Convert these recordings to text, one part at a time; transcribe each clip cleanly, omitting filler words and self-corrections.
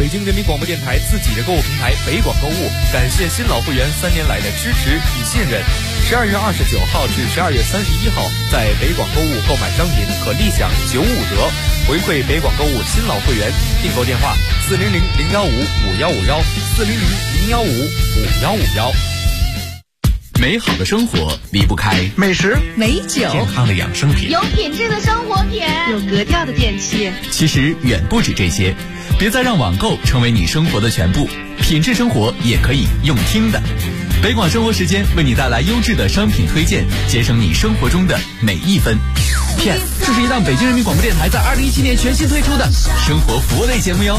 北京人民广播电台自己的购物平台北广购物，感谢新老会员3年来的支持与信任。12月29号至12月31号，在北广购物购买商品可立享95折，回馈北广购物新老会员。订购电话400-015-5151，400-015-5151。 美好的生活离不开美食、 美酒、 健康的养生品， 有品质的生活品， 有格调的电器。 其实远不止这些，别再让网购成为你生活的全部，品质生活也可以用听的。北广生活时间为你带来优质的商品推荐，节省你生活中的每一分。Yes， 这是一档北京人民广播电台在2017年全新推出的生活服务类节目哟。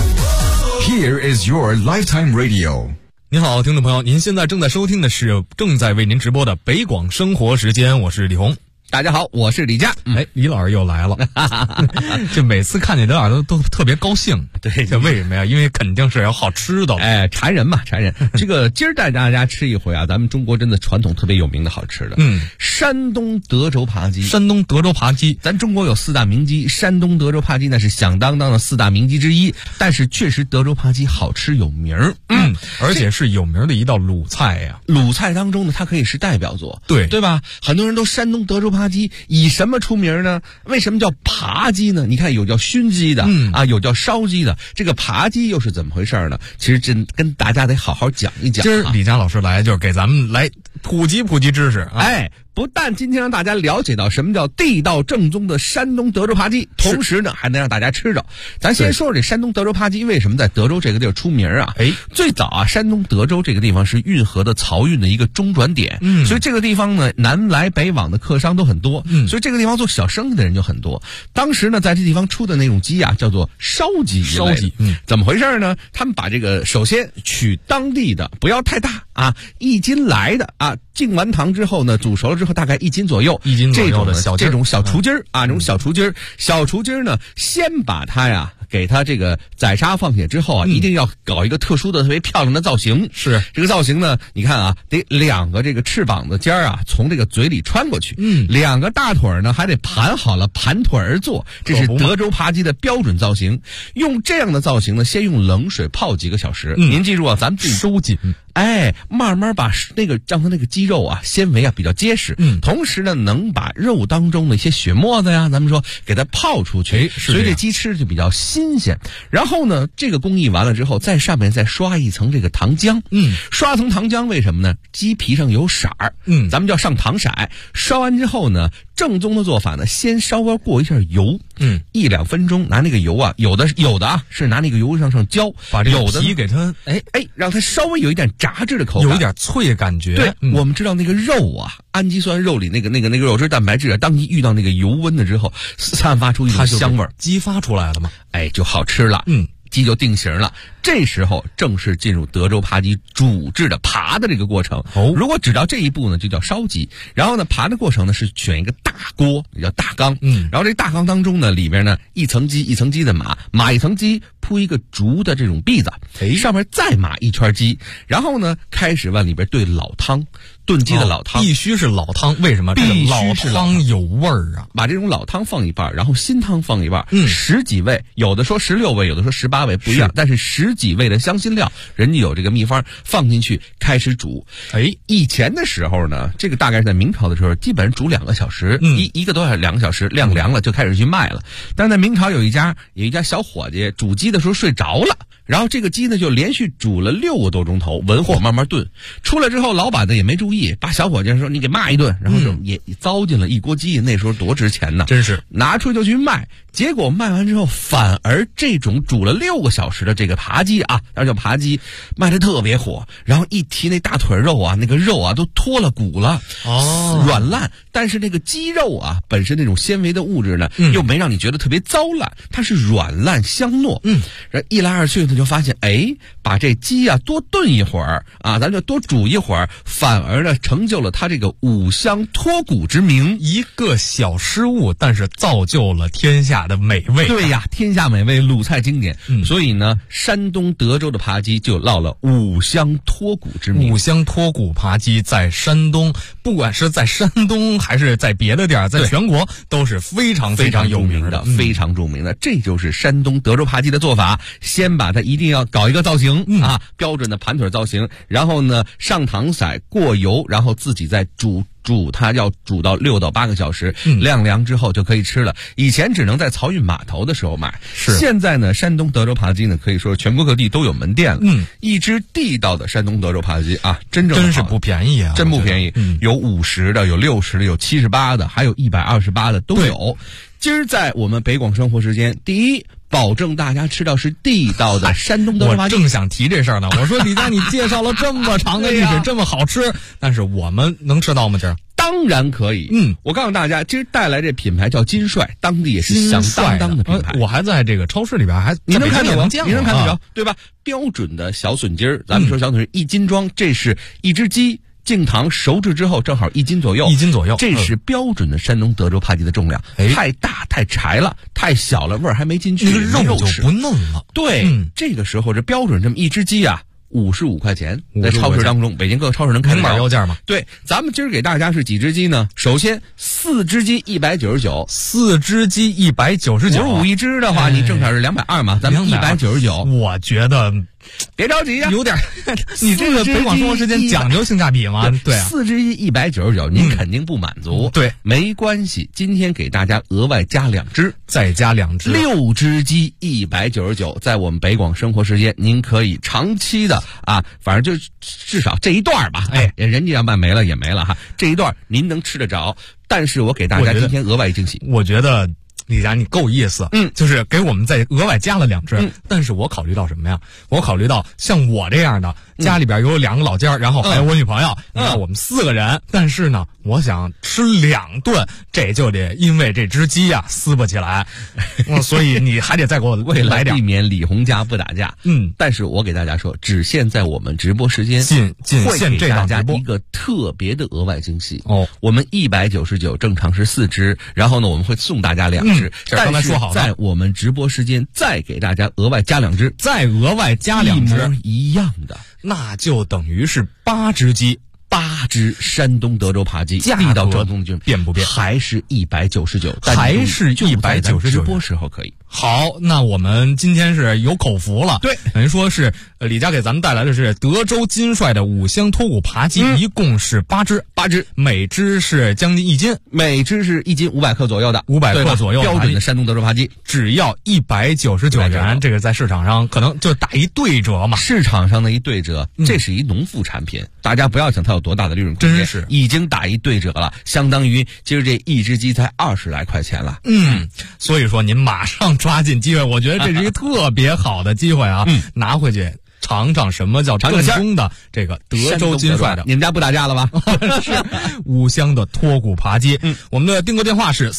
Here is your lifetime radio。 您好，听众朋友，您现在正在收听的是正在为您直播的北广生活时间，我是李红。 大家好，我是李佳。 李老师又来了，就每次看见李老师都特别高兴。 对， 这为什么呀？因为肯定是有好吃的。 馋人嘛，馋人。这个今儿带大家吃一回啊，咱们中国真的传统特别有名的好吃的。山东德州扒鸡。 山东德州扒鸡， 咱中国有4大名鸡，山东德州扒鸡那是响当当的4大名鸡之一。但是确实德州扒鸡好吃有名儿。 而且是有名的一道鲁菜呀。 鲁菜当中呢，它可以是代表作，对吧？很多人都山东德州扒鸡以什么出名呢？为什么叫扒鸡呢？你看有叫熏鸡的，有叫烧鸡的，这个扒鸡又是怎么回事呢？其实真跟大家得好好讲一讲。 今儿李佳老师来就是给咱们来普及知识啊。 不但今天让大家了解到什么叫地道正宗的山东德州扒鸡，同时呢还能让大家吃着。咱先说说这山东德州扒鸡为什么在德州这个地儿出名啊？最早啊，山东德州这个地方是运河的漕运的一个中转点，所以这个地方呢南来北往的客商都很多，所以这个地方做小生意的人就很多。当时呢在这地方出的那种鸡啊叫做烧鸡，怎么回事呢？他们把这个首先取当地的，不要太大啊，1斤来的啊，进完糖之后呢煮熟了之后大概1斤左右，这种小雏鸡儿啊，这种小雏鸡儿呢，先把它呀给它这个宰杀放血之后啊，一定要搞一个特殊的特别漂亮的造型。是这个造型呢，你看啊，得2个这个翅膀的尖儿啊从这个嘴里穿过去，2个大腿呢还得盘好了，盘腿而坐，这是德州扒鸡的标准造型。用这样的造型呢，先用冷水泡几个小时。您记住啊，咱们收紧。慢慢把让它那个鸡肉啊纤维啊比较结实，同时呢能把肉当中的一些血沫子呀，咱们说给它泡出去，所以这鸡吃就比较新鲜。然后呢，这个工艺完了之后，在上面再刷一层这个糖浆，刷层糖浆为什么呢？鸡皮上有色儿，咱们叫上糖色。刷完之后呢，正宗的做法呢，先稍微过一下油，1-2分钟，拿那个油啊，有的啊是拿那个油上浇， 把这个皮给它让它稍微有一点炸制的口感， 有一点脆的感觉。 对，我们知道那个肉啊，氨基酸肉里那个肉质蛋白质啊，当一遇到那个油温了之后，散发出一种香味儿， 激发出来了嘛， 就好吃了。鸡就定型了，这时候正式进入德州扒鸡煮制的扒的这个过程。如果只到这一步呢，就叫烧鸡。然后呢，扒的过程呢是选一个大锅，也叫大缸。然后这大缸当中呢，里边呢一层鸡一层鸡的码一层鸡，铺一个竹的这种篦子，上面再码一圈鸡，然后呢开始往里边兑老汤。炖鸡的老汤必须是老汤，为什么？这个老汤有味儿啊！ 把这种老汤放一半，然后新汤放一半，10几味，有的说16味，有的说18味，不一样。但是10几味的香辛料，人家有这个秘方，放进去开始煮。以前的时候呢，这个大概是在明朝的时候，基本上煮2个小时，一个多小时2个小时，晾凉了就开始去卖了。但在明朝有一家小伙计煮鸡的时候睡着了。然后这个鸡呢就连续煮了6个多钟头，文火慢慢炖。出来之后，老板呢也没注意，把小伙计说你给骂一顿，然后就也糟践了一锅鸡。那时候多值钱呢， 真是拿出去就去卖。结果卖完之后，反而这种煮了6个小时的这个扒鸡啊，那叫扒鸡，卖得特别火。然后一提那大腿肉啊，那个肉啊都脱了骨了，软烂。但是那个鸡肉啊，本身那种纤维的物质呢，又没让你觉得特别糟烂，它是软烂香糯。然后一来二去呢，就发现把这鸡啊多炖一会儿啊，咱就多煮一会儿，反而呢成就了它这个5香脱骨之名。 一个小失误，但是造就了天下的美味。 对呀，天下美味，鲁菜经典。所以呢，山东德州的扒鸡就落了5香脱骨之名。 5香脱骨扒鸡在山东，不管是在山东还是在别的地儿，在全国都是非常非常有名的， 非常著名的。这就是山东德州扒鸡的做法，先把它一定要搞一个造型啊，标准的盘腿造型，然后呢上糖色过油，然后自己再煮它，要煮到6到8个小时，晾凉之后就可以吃了。以前只能在漕运码头的时候买，现在呢山东德州扒鸡呢可以说全国各地都有门店了。一只地道的山东德州扒鸡啊，真是不便宜啊， 真不便宜。有50的，有60的，有78的，还有128的都有。今儿在我们北广生活时间，第一，保证大家吃到是地道的山东德州扒鸡。 我正想提这事儿呢，我说李佳，你介绍了这么长的历史，这么好吃，但是我们能吃到吗？今儿当然可以。我告诉大家，今儿带来这品牌叫金帅，当地也是响当当的品牌。 我还在这个超市里边你能看得着， 你能看得着，对吧？标准的小笋筋儿，咱们说小笋是1斤装，这是一只鸡。净糖熟制之后正好1斤左右，这是标准的山东德州扒鸡的重量。太大太柴了，太小了味儿还没进去， 那个肉就不嫩了。 对，这个时候这标准这么一只鸡啊，55块钱，在超市当中，北京各个超市能看到。 明码标价吗？ 对，咱们今儿给大家是几只鸡呢？首先4只鸡199，4 只鸡199，55 一只的话，你正常是220嘛，咱们199。 我觉得。 别着急呀， 有点，你这个北广生活时间讲究性价比吗？对啊， 4只鸡199，您肯定不满足。 对， 没关系，今天给大家额外加2只， 再加2只 ，6只鸡199，在我们北广生活时间，您可以长期的啊，反正就至少这一段吧，人家要卖没了也没了哈，这一段您能吃得着。但是我给大家今天额外惊喜， 我觉得。李佳，你够意思，就是给我们再额外加了2只，但是我考虑到什么呀？我考虑到像我这样的，家里边有2个老家，然后还有我女朋友，你看我们4个人，但是呢，我想吃2顿，这就得因为这只鸡呀撕不起来，所以你还得再给我来点， 避免李红家不打架。但是我给大家说，只限在我们直播时间， 会给大家一个特别的额外惊喜哦。我们199正常是4只，然后呢，我们会送大家2只。 刚才说好了， 在我们直播时间再给大家额外加2只， 再额外加2只， 一模一样的， 那就等于是8只鸡 ，8只山东德州扒鸡，地道正宗就变不变？ 还是199， 还是199， 直播时候可以。 好，那我们今天是有口福了。 对， 等于说是李佳给咱们带来的是德州金帅的5香脱骨扒鸡，一共是8只，每只是将近1斤， 每只是1斤500克左右的 ，500克左右标准的山东德州扒鸡， 只要199元，这个在市场上可能就打一对折嘛。 市场上的一对折，这是一农副产品，大家不要想它有多大的利润空间， 真是已经打一对折了，相当于今儿这一只鸡才20来块钱了。 所以说您马上抓紧机会，我觉得这是一个特别好的机会啊！拿回去尝尝什么叫正宗的这个德州金帅的。 你们家不打架了吧？ 是5香的脱骨扒鸡。我们的订购电话是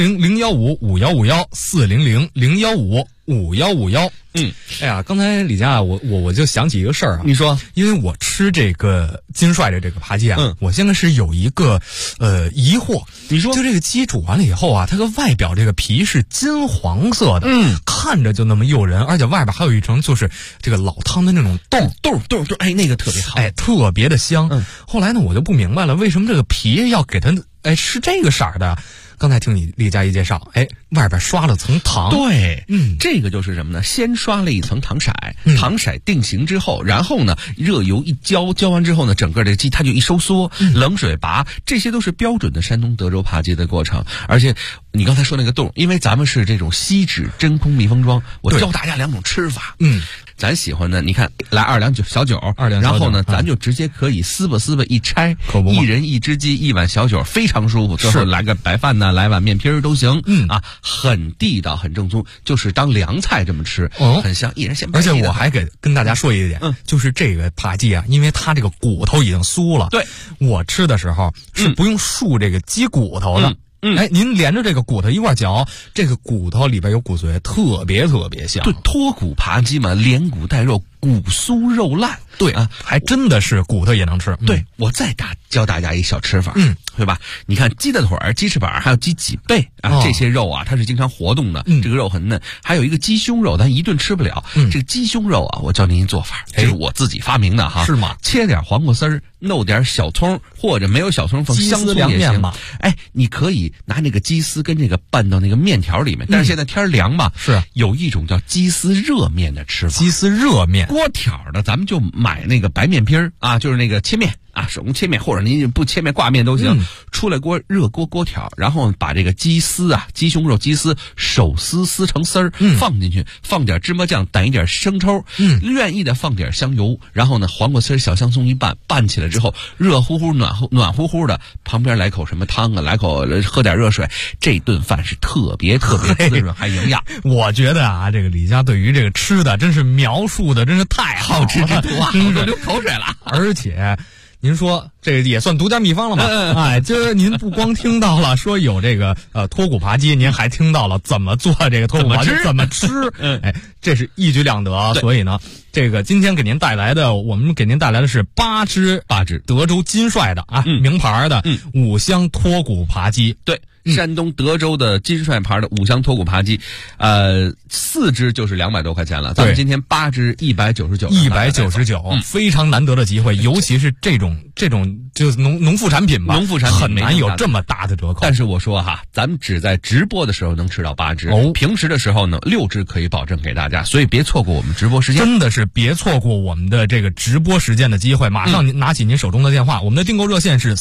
400-015-5151，400-015-5151。哎呀，刚才李佳我就想起一个事儿啊。 你说， 因为我吃这个金帅的这个扒鸡啊，我现在是有一个疑惑。 你说， 就这个鸡煮完了以后啊，它个外表这个皮是金黄色的，看着就那么诱人，而且外边还有一层就是这个老汤的那种豆， 哎，那个特别好， 哎，特别的香。后来呢，我就不明白了，为什么这个皮要给它是这个色儿的？刚才听你李佳一介绍，外边刷了层糖。 对，这个就是什么呢？先刷了一层糖色，糖色定型之后，然后呢，热油一浇完之后呢，整个这鸡它就一收缩，冷水拔，这些都是标准的山东德州扒鸡的过程。而且你刚才说那个冻，因为咱们是这种锡纸真空密封装，我教大家2种吃法。咱喜欢的，你看来2两小酒，然后呢，咱就直接可以撕吧一拆，一人1只鸡1碗小酒，非常舒服。最后来个白饭呢，来碗面皮都行。很地道，很正宗，就是当凉菜这么吃，很香，一人先。 而且我还跟大家说一点，就是这个扒鸡啊，因为它这个骨头已经酥了， 对， 我吃的时候是不用漱这个鸡骨头的。您连着这个骨头一块嚼，这个骨头里边有骨髓，特别香。 对，脱骨扒鸡嘛，连骨带肉， 骨酥肉烂。 对啊，还真的是骨头也能吃。 对，我再教大家一小吃法，对吧？你看鸡的腿儿、鸡翅膀还有鸡脊背啊，这些肉啊，它是经常活动的，这个肉很嫩。还有一个鸡胸肉，咱一顿吃不了。这个鸡胸肉啊，我教您一做法，这是我自己发明的哈。 是吗？ 切点黄瓜丝儿，弄点小葱，或者没有小葱放香葱也行嘛。你可以拿那个鸡丝跟这个拌到那个面条里面。但是现在天凉嘛， 是有一种叫鸡丝热面的吃法。 鸡丝热面， 锅条的，咱们就买那个白面皮儿啊，就是那个切面。手工切面，或者您不切面挂面都行。出来热锅条，然后把这个鸡丝啊、鸡胸肉鸡丝手撕成丝儿，放进去，放点芝麻酱，逮一点生抽，愿意的放点香油，然后呢黄瓜丝、小香葱一拌起来之后，热乎乎、暖乎乎的，旁边来口什么汤啊，来口喝点热水，这顿饭是特别滋润还营养。 我觉得啊，这个李家对于这个吃的真是描述的真是太好吃之徒啊， 真是流口水了， 而且。您说这也算独家秘方了吗？今儿您不光听到了说有这个脱骨扒鸡，您还听到了怎么做这个脱骨扒鸡，怎么吃？这是一举两得。所以呢，这个今天我们给您带来的是八只德州金帅的名牌的五香脱骨扒鸡。 对。山东德州的金帅牌的五香脱骨扒鸡，4只就是200多块钱了。咱们今天8只199， 非常难得的机会，尤其是这种就是农副产品吧，很难有这么大的折扣。 但是我说哈，咱们只在直播的时候能吃到8只，平时的时候呢6只可以保证给大家，所以别错过我们直播时间， 真的是别错过我们的这个直播时间的机会。马上您拿起您手中的电话，我们的订购热线是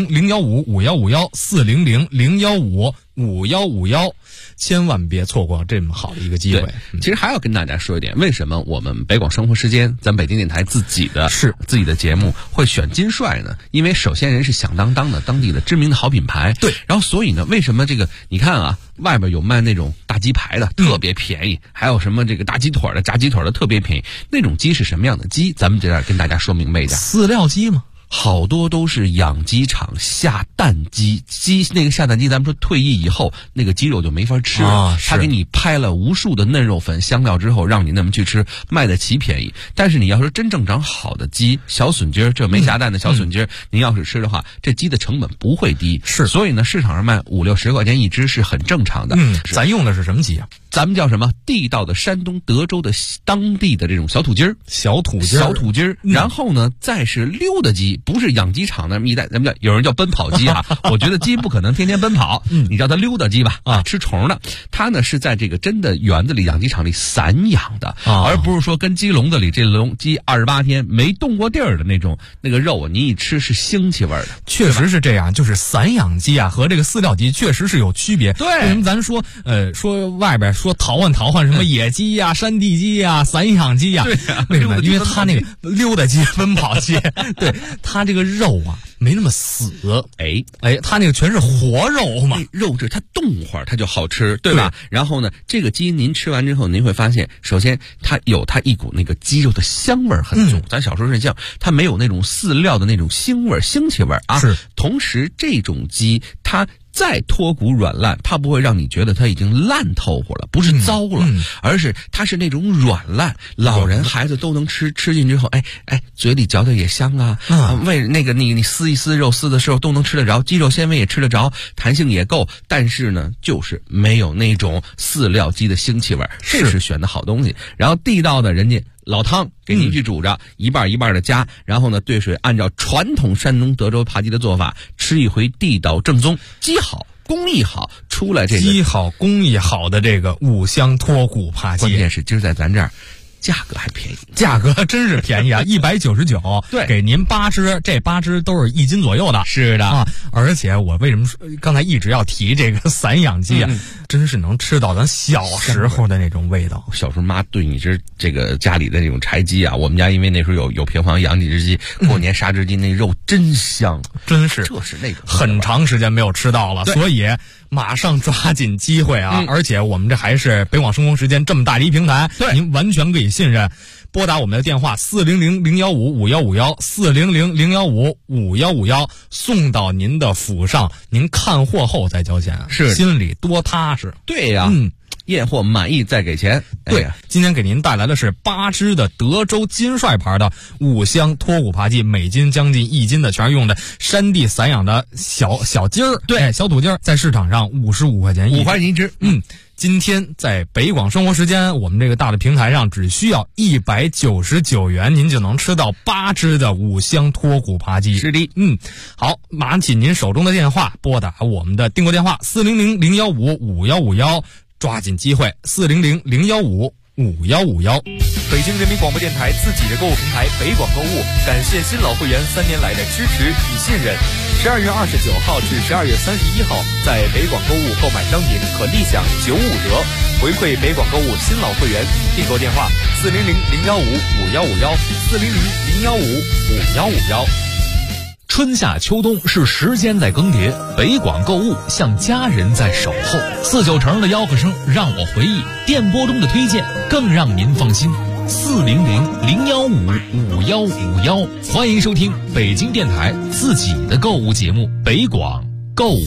400-015-5151，400-015-5151，千万别错过这么好的一个机会。 其实还要跟大家说一点，为什么我们北广生活时间，咱北京电台自己的节目会选金帅呢？因为首先人是响当当的当地的知名的好品牌， 对。 然后所以呢，为什么这个你看啊，外边有卖那种大鸡排的，特别便宜，还有什么这个大鸡腿的、炸鸡腿的特别便宜，那种鸡是什么样的鸡？咱们这样跟大家说明白一点。 饲料鸡吗？ 好多都是养鸡场下蛋鸡，那个下蛋鸡，咱们说退役以后那个鸡肉就没法吃了，他给你拍了无数的嫩肉粉香料之后，让你那么去吃，卖得起便宜。但是你要说真正长好的鸡，小笋鸡儿，这没下蛋的小笋鸡儿，您要是吃的话，这鸡的成本不会低，所以呢，市场上卖50-60块钱一只是很正常的。 咱用的是什么鸡啊？ 咱们叫什么？地道的山东德州的当地的这种小土鸡儿， 小土鸡儿。 然后呢，再是溜达鸡，不是养鸡场那么一代，咱们叫有人叫奔跑鸡啊。我觉得鸡不可能天天奔跑，你叫它溜达鸡吧，吃虫的。它呢是在这个真的园子里、养鸡场里散养的，而不是说跟鸡笼子里这鸡28天没动过地儿的那种那个肉，你一吃是腥气味的。 确实是这样，就是散养鸡啊和这个饲料鸡确实是有区别。 对， 为什么咱说外边说淘换什么野鸡呀、山地鸡呀、散养鸡呀？为什么？因为它那个溜达鸡、奔跑鸡，对它这个肉啊没那么死，它那个全是活肉嘛， 肉质它动会儿它就好吃，对吧？然后呢，这个鸡您吃完之后，您会发现，首先它有它一股那个鸡肉的香味很重，咱小时候睡觉，它没有那种饲料的那种腥气味啊。 是， 同时这种鸡它再脱骨软烂，它不会让你觉得它已经烂透乎了，不是糟了，而是它是那种软烂，老人孩子都能吃进之后，嘴里嚼的也香啊，为那个你撕一撕肉撕的时候都能吃得着，肌肉纤维也吃得着，弹性也够，但是呢，就是没有那种饲料鸡的腥气味，这是选的好东西。然后地道的人家老汤给您去煮着，一半一半的加，然后呢兑水，按照传统山东德州扒鸡的做法，吃一回地道正宗，鸡好工艺好，出来这个鸡好工艺好的这个五香脱骨扒鸡， 关键是今儿在咱这儿价格还便宜， 价格真是便宜啊！199， 对， 给您8只，这8只都是1斤左右的。 是的啊，而且我为什么说刚才一直要提这个散养鸡啊？真是能吃到咱小时候的那种味道。 小时候妈炖一只这个家里的那种柴鸡啊，我们家因为那时候有平房养几只鸡，过年杀只鸡，那肉真香， 真是， 这是那种很长时间没有吃到了，所以马上抓紧机会啊！而且我们这还是北广生活时间这么大的一平台，您完全可以信任。拨打我们的电话400-015-5151，400-015-5151，送到您的府上，您看货后再交钱， 是心里多踏实。 对呀， 验货满意再给钱。 对，今天给您带来的是8支的德州金帅牌的5箱脱骨扒鸡，每斤将近1斤的，全是用的山地散养的小鸡儿，对，小土鸡儿，在市场上55块钱 5块钱一只。 今天在北广生活时间，我们这个大的平台上只需要199元，您就能吃到8只的5箱脱骨扒鸡。 是的， 好，拿起您手中的电话，拨打我们的订购电话400-015-5151，抓紧机会400-015-5151。 北京人民广播电台自己的购物平台北广购物，感谢新老会员3年来的支持与信任。12月29号至12月31号，在北广购物购买商品可立享95折，回馈北广购物新老会员。订购电话400-015-5151，400-015-5151。 春夏秋冬是时间在更迭，北广购物像家人在守候。49成的吆喝声让我回忆，电波中的推荐更让您放心。400-015-5151，欢迎收听北京电台自己的购物节目北广购物。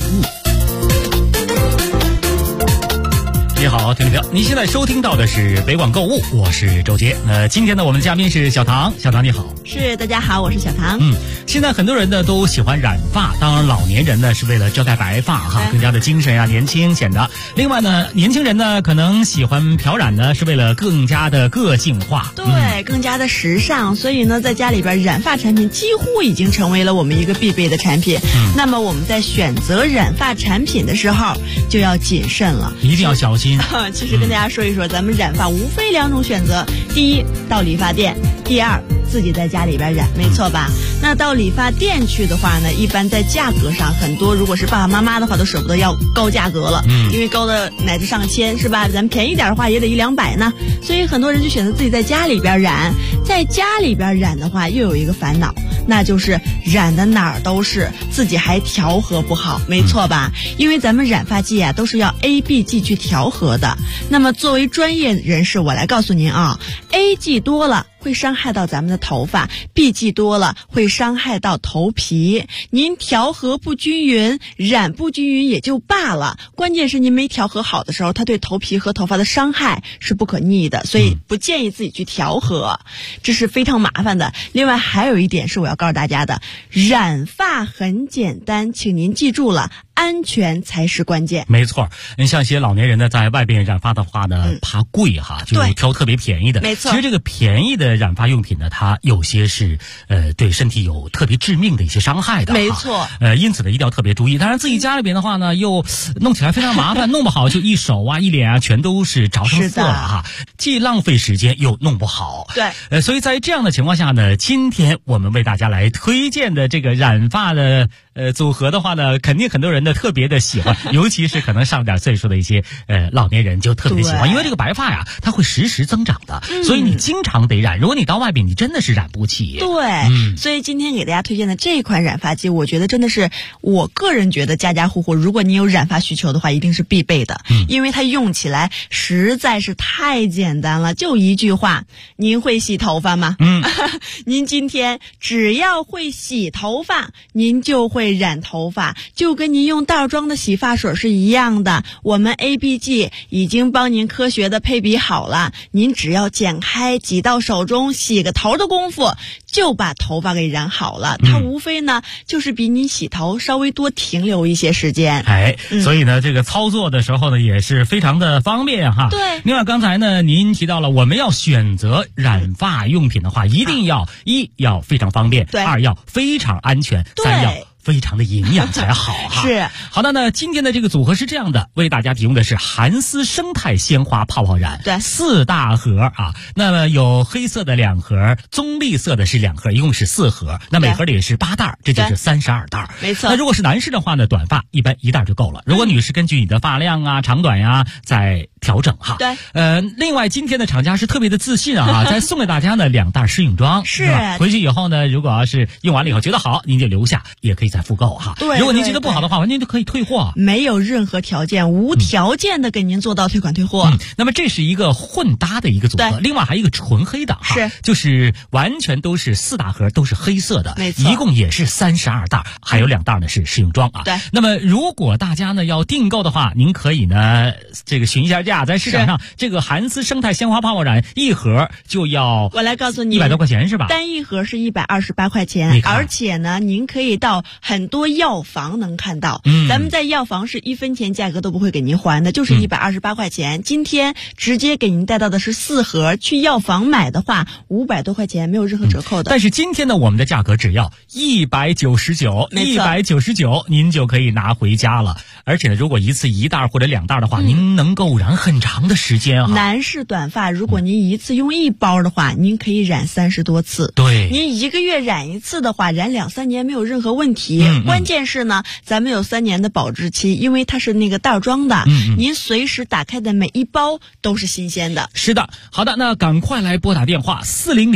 你好，听众朋友，您现在收听到的是北广购物，我是周杰。今天呢，我们的嘉宾是小唐。小唐你好。 是，大家好，我是小唐。 现在很多人呢都喜欢染发，当然老年人呢是为了遮盖白发哈，更加的精神啊年轻显得。另外呢，年轻人呢可能喜欢漂染呢是为了更加的个性化， 对，更加的时尚。所以呢，在家里边染发产品几乎已经成为了我们一个必备的产品。那么我们在选择染发产品的时候就要谨慎了， 一定要小心。 其实跟大家说一说，咱们染发无非2种选择：第一，到理发店；第二，自己在家里边染，没错吧？那到理发店去的话呢，一般在价格上，很多如果是爸爸妈妈的话，都舍不得要高价格了，因为高的乃至上千，是吧？咱们便宜点的话也得100-200呢。所以很多人就选择自己在家里边染。在家里边染的话，又有一个烦恼，那就是染的哪儿都是，自己还调和不好，没错吧？因为咱们染发剂啊，都是要 A、B 剂去调和的。那么作为专业人士，我来告诉您啊 ，A 剂多了会伤害到咱们的头发， B 剂多了会伤害到头皮。您调和不均匀，染不均匀也就罢了，关键是您没调和好的时候，它对头皮和头发的伤害是不可逆的，所以不建议自己去调和，这是非常麻烦的。另外还有一点是我要告诉大家的，染发很简单，请您记住了，安全才是关键。 没错，像一些老年人呢，在外边染发的话呢，怕贵哈，就是挑特别便宜的。 没错， 其实这个便宜的染发用品呢，它有些是对身体有特别致命的一些伤害的。 没错， 因此呢，一定要特别注意。当然，自己家里边的话呢，又弄起来非常麻烦，弄不好就一手啊、一脸啊，全都是着上色了哈，既浪费时间又弄不好。 对， 所以在这样的情况下呢，今天我们为大家来推荐的这个染发的组合的话呢，肯定很多人呢特别的喜欢，尤其是可能上点岁数的一些老年人就特别喜欢，因为这个白发呀，它会时时增长的，所以你经常得染。如果你到外边，你真的是染不起。 对，所以今天给大家推荐的这款染发剂，我觉得真的是我个人觉得家家户户，如果你有染发需求的话，一定是必备的，因为它用起来实在是太简单了。就一句话，您会洗头发吗？您今天只要会洗头发，您就会染头发，就跟您用袋装的洗发水是一样的。我们 A、B 剂已经帮您科学的配比好了，您只要剪开挤到手中，洗个头的功夫就把头发给染好了。它无非呢就是比你洗头稍微多停留一些时间。 所以呢这个操作的时候呢也是非常的方便哈。 对。 另外刚才呢您提到了，我们要选择染发用品的话，一定要一要非常方便，二要非常安全，三要非常的营养才好哈。 是。 好的，那今天的这个组合是这样的，为大家提供的是韩丝生态鲜花泡泡染， 对 ，4大盒啊。那么有黑色的2盒，棕栗色的是2盒，一共是4盒。那每盒里是8袋，这就是32袋。 没错。 那如果是男士的话呢，短发一般1袋就够了。如果女士根据你的发量啊、长短呀再调整哈。 对。 另外今天的厂家是特别的自信啊，再送给大家呢2袋试用装， 是吧？回去以后呢，如果要是用完了以后觉得好，您就留下，也可以再复购哈。 对。 如果您觉得不好的话，完全就可以退货， 没有任何条件，无条件的给您做到退款退货。 那么这是一个混搭的一个组合，另外还有一个纯黑的哈，就是完全都是4大盒，都是黑色的， 没错， 一共也是32袋，还有2袋呢是试用装啊。 对。 那么如果大家呢要订购的话，您可以呢这个询一下价。 价，在市场上这个韩丝生态鲜花泡泡染一盒就要， 我来告诉你 100多块钱是吧？ 单一盒是128块钱，而且呢，您可以到很多药房能看到。咱们在药房是1分钱价格都不会给您还的，就是128块钱。今天直接给您带到的是4盒，去药房买的话500多块钱，没有任何折扣的。 但是今天呢，我们的价格只要199，199您就可以拿回家了。而且呢，如果一次1袋或者2袋的话，您能够染很长的时间啊。 男士短发，如果您一次用1包的话，您可以染30多次。 对， 您1个月染1次的话，染2-3年没有任何问题。关键是呢，咱们有3年的保质期，因为它是那个袋装的，您随时打开的每一包都是新鲜的。 是的，好的，那赶快来拨打电话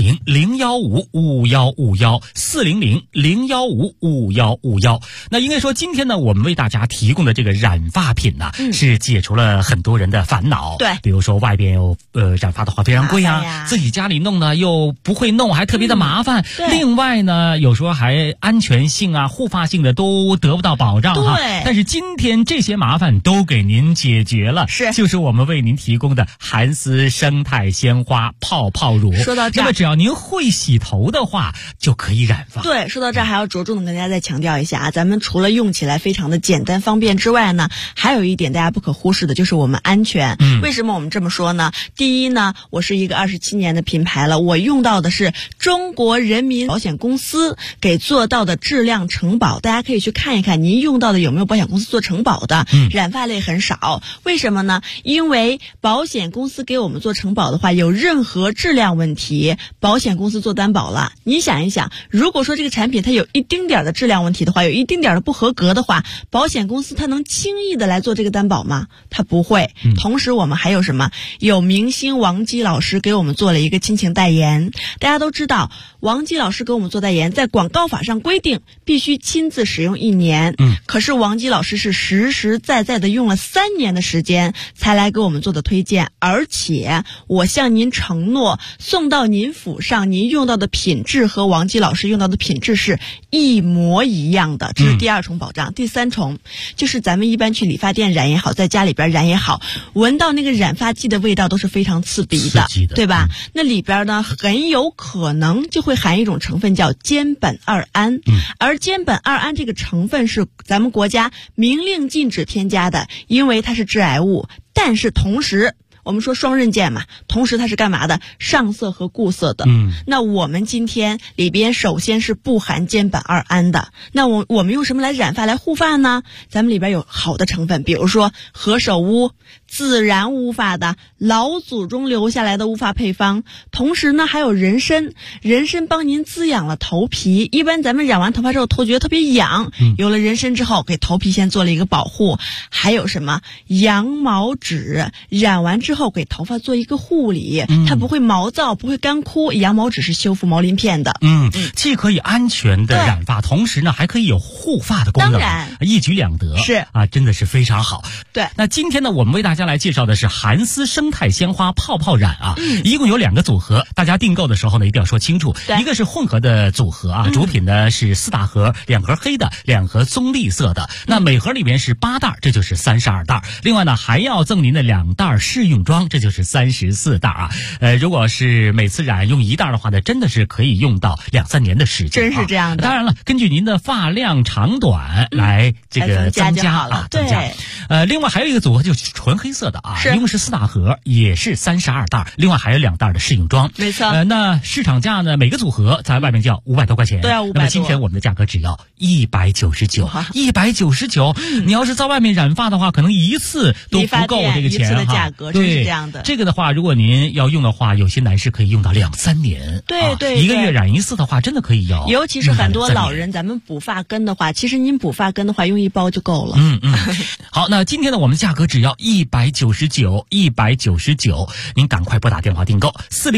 400-015-5151，400-015-5151。那应该说今天呢，我们为大家提供的这个染发品呢，是解除了很多人的烦恼。 对， 比如说外边有染发的话非常贵啊，自己家里弄呢又不会弄，还特别的麻烦。另外呢，有时候还安全性啊、护发性的都得不到保障哈。 对。 但是今天这些麻烦都给您解决了，就是我们为您提供的韩丝生态鲜花泡泡乳。 说到这儿， 那么只要您会洗头的话，就可以染发。 对，说到这儿还要着重的跟大家再强调一下啊，咱们除了用起来非常的简单方便之外呢，还有一点大家不可忽视的就是我们安全。为什么我们这么说呢？第一呢，我是一个27年的品牌了，我用到的是中国人民保险公司给做到的质量承保，大家可以去看一看您用到的有没有保险公司做承保的。染发类很少，为什么呢？因为保险公司给我们做承保的话，有任何质量问题，保险公司做担保了。你想一想，如果说这个产品它有一丁点的质量问题的话，有一丁点的不合格的话，保险公司它能轻易的来做这个担保吗？它不会。同时我们还有什么？有明星王姬老师给我们做了一个亲情代言。大家都知道，王姬老师给我们做代言，在广告法上规定必须亲自使用1年。可是王姬老师是实实在在的用了3年的时间才来给我们做的推荐，而且我向您承诺，送到您府上，您用到的品质和王姬老师用到的品质是一模一样的，这是第2重保障。第3重就是咱们一般去理发店染也好，在家里边染也好，闻到那个染发剂的味道都是非常刺鼻的，对吧？那里边呢很有可能就会含一种成分叫间苯二胺，而间苯二胺这个成分是咱们国家明令禁止添加的，因为它是致癌物。但是同时我们说双刃剑嘛，同时它是干嘛的？上色和固色的。那我们今天里边首先是不含间苯二胺的。那我们用什么来染发来护发呢？咱们里边有好的成分，比如说何首乌，自然乌发的老祖宗留下来的乌发配方。同时呢还有人参，人参帮您滋养了头皮。一般咱们染完头发之后头觉得特别痒，有了人参之后给头皮先做了一个保护。还有什么羊毛脂，染完之后给头发做一个护理，它不会毛躁，不会干枯。羊毛脂是修复毛鳞片的， 既可以安全的染发，同时呢还可以有护发的功能， 当然一举两得， 是啊，真的是非常好。 对， 那今天呢，我们为大家来介绍的是韩丝生态鲜花泡泡染啊，一共有2个组合，大家订购的时候呢一定要说清楚，一个是混合的组合啊，主品呢是4大盒，2盒黑的，2盒棕栗色的，那每盒里面是8袋，这就是32袋。另外呢还要赠您的2袋试用装，这就是34袋啊。如果是每次染用1袋的话呢，真的是可以用到2-3年的时间， 真是这样的。 当然了，根据您的发量长短来这个增加啊，增加。另外还有一个组合就是纯黑色的啊，一共是4大盒，也是32袋，另外还有2袋的试用装。 没错。 那市场价呢，每个组合在外面就要500多块钱， 对啊，500多。 那么今天我们的价格只要199，199。你要是在外面染发的话，可能一次都不够这个钱哈。 一次的价格是这样的。 这个的话，如果您要用的话，有些男士可以用到2-3年。 对对， 一个月染1次的话，真的可以有。 尤其是很多老人，咱们补发根的话，其实您补发根的话，用1包就够了。 好，那今天呢，我们价格只要199，199，您赶快拨打电话订购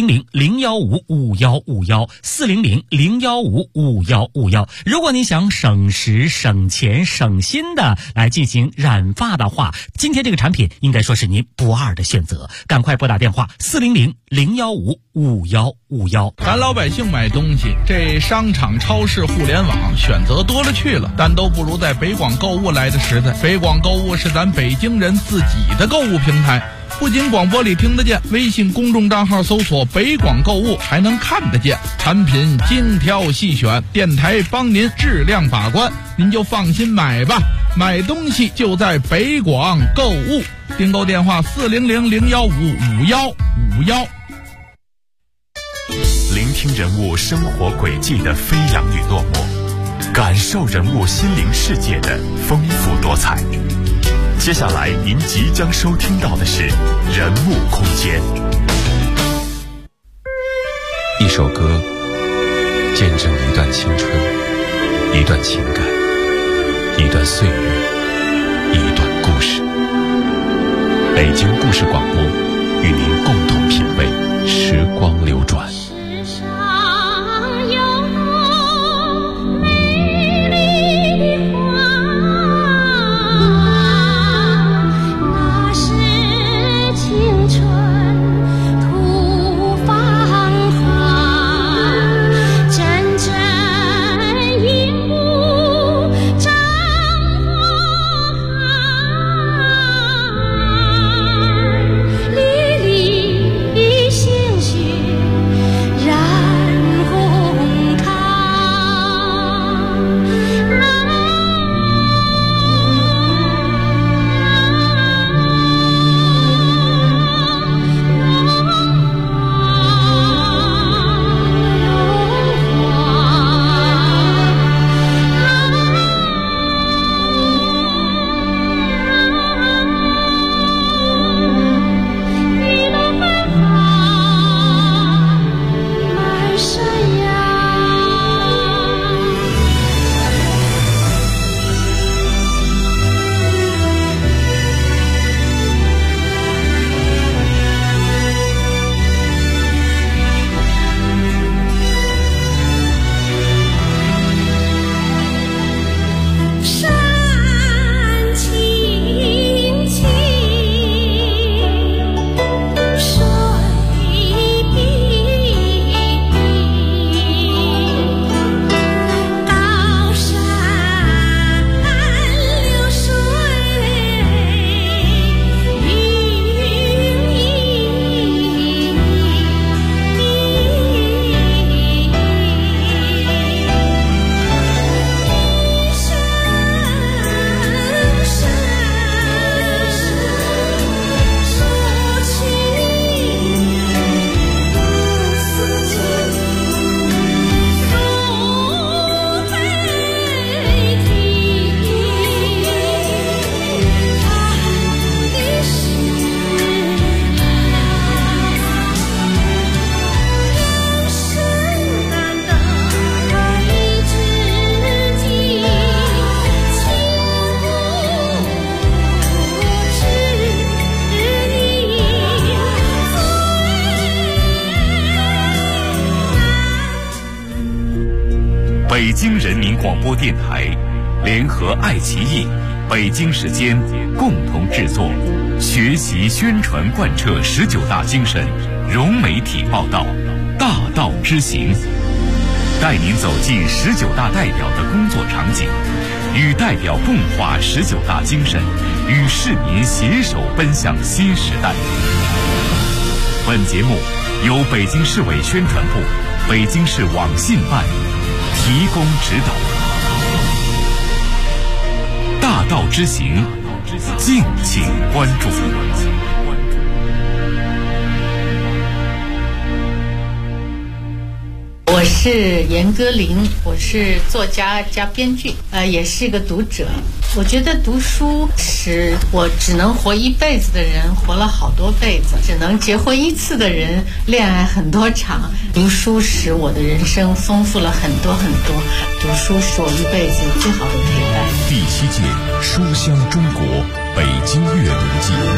400-015-5151，400-015-5151。如果你想省时、省钱、省心的来进行染发的话，今天这个产品应该说是您不二的选择。赶快拨打电话400-015-5151。 咱老百姓买东西，这商场、超市、互联网选择多了去了，但都不如在北广购物来的实在。北广购物是咱北京人自己的购物平台。 不仅广播里听得见，微信公众账号搜索北广购物还能看得见，产品精挑细选，电台帮您质量把关，您就放心买吧。买东西就在北广购物，订购电话400-015-5151。 聆听人物生活轨迹的飞扬与落寞，感受人物心灵世界的丰富多彩。接下来您即将收听到的是人物空间。 一首歌见证一段青春，一段情感，一段岁月，一段故事。北京故事广播与您共同品味时光流转。 北京人民广播电台联合爱奇艺、北京时间共同制作，学习宣传贯彻19大精神，融媒体报道，大道之行，带您走进19大代表的工作场景，与代表共话19大精神，与市民携手奔向新时代。本节目由北京市委宣传部、北京市网信办提供指导。大道之行，敬请关注。 我是严歌苓，我是作家加编剧，也是一个读者。我觉得读书使我只能活一辈子的人活了好多辈子，只能结婚一次的人恋爱很多场。读书使我的人生丰富了很多很多，读书是我一辈子最好的陪伴。 第7届书香中国北京阅读季